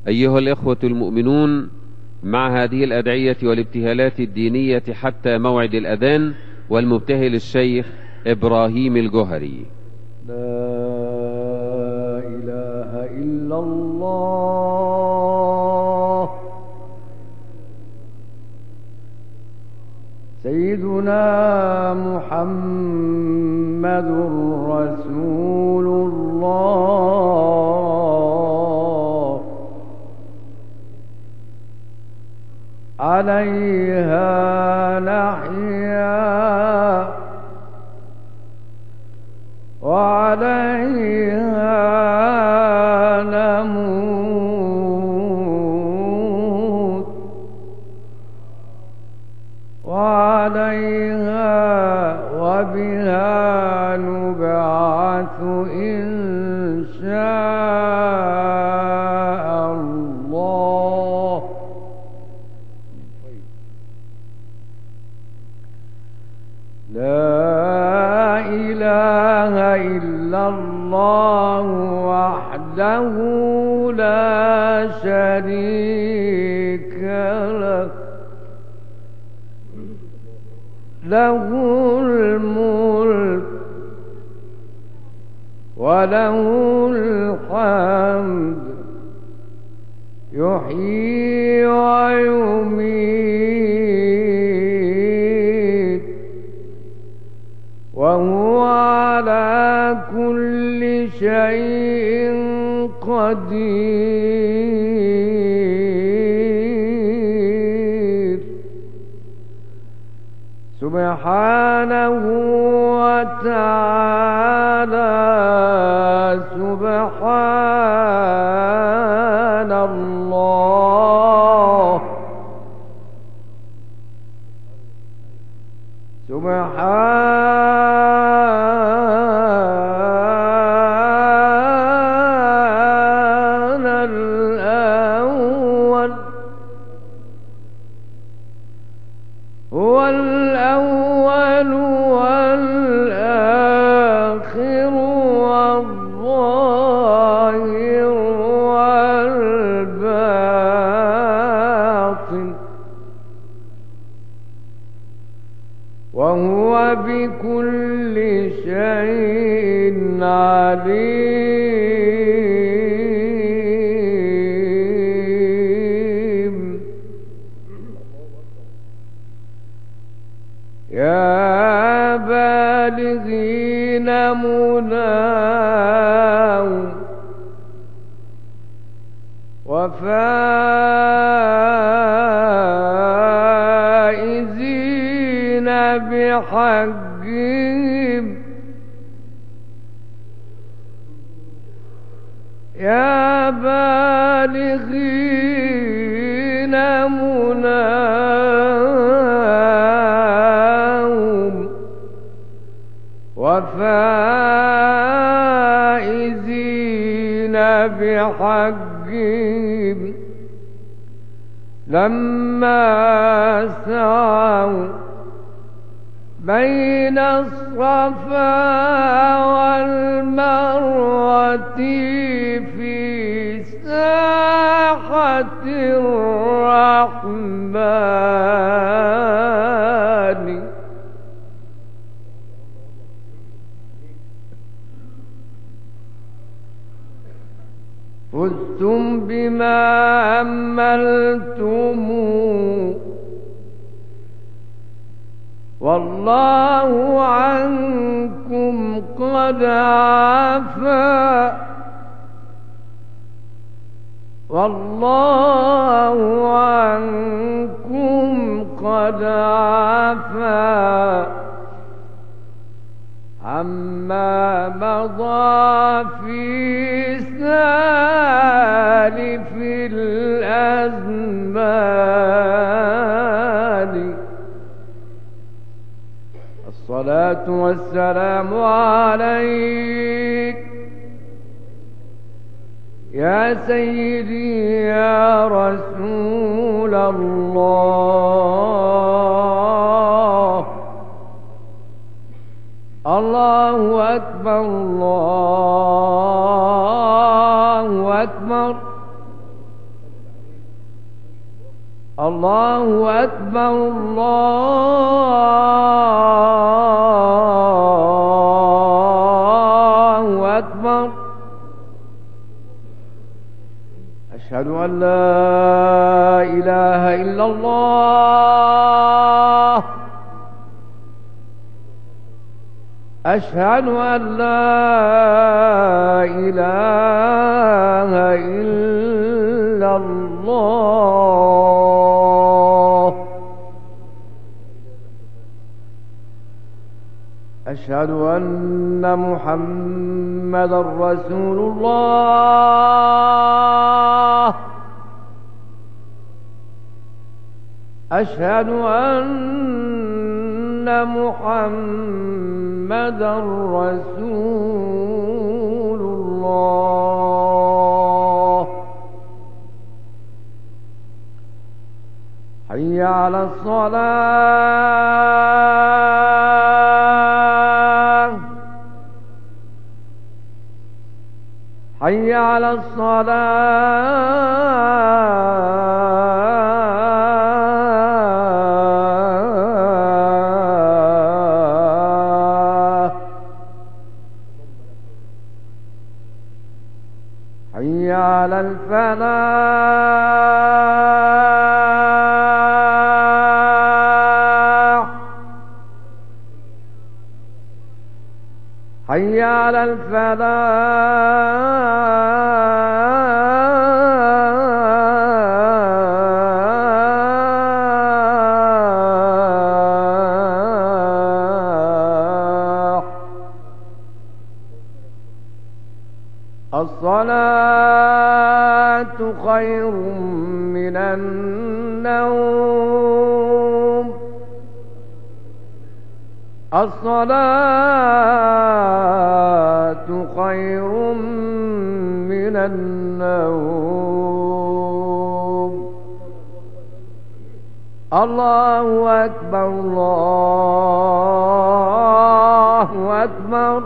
أيها الإخوة المؤمنون، مع هذه الأدعية والابتهالات الدينية حتى موعد الأذان، والمبتهل الشيخ إبراهيم الجهري. لا إله إلا الله سيدنا محمد رسول الله عليها نحيا وعليها نموت وعليها وبها نبعث إن شاء الله. لا إله إلا الله وحده لا شريك له، له الملك وله الحمد، يحيي ويميت، وهو على كل شيء قدير. سبحانه وتعالى، سبحان الله، سبحان الأول، هو الأول والآخر والظاهر والباطن، وهو بكل شيء عليم. يا بالغين مناه وفائزين بحقهم، يا بالغين مناهم وفائزين بحقهم، لما سعوا بين الصفا والمروة في ساحة الرحمن، فزتم بما أملتم، والله عنكم قد عفا، والله عنكم قد عفا عما مضى في سالف الأزمان. الصلاة والسلام عليك يا سيدي يا رسول الله. الله أكبر، الله أكبر، الله أكبر الله أكبر. أشهد أن لا إله إلا الله. أشهد أن لا إله إلا الله. أشهد أن محمدا رسول الله. أشهد أن محمدا رسول الله. حي على الصلاة. حي على الصلاة. حي على الفلاح. حي على الفلاح. الصلاة خير من النوم. الصلاة خير من النوم. الله أكبر الله أكبر.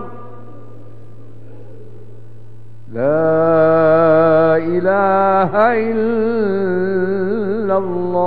لا إله إلا الله.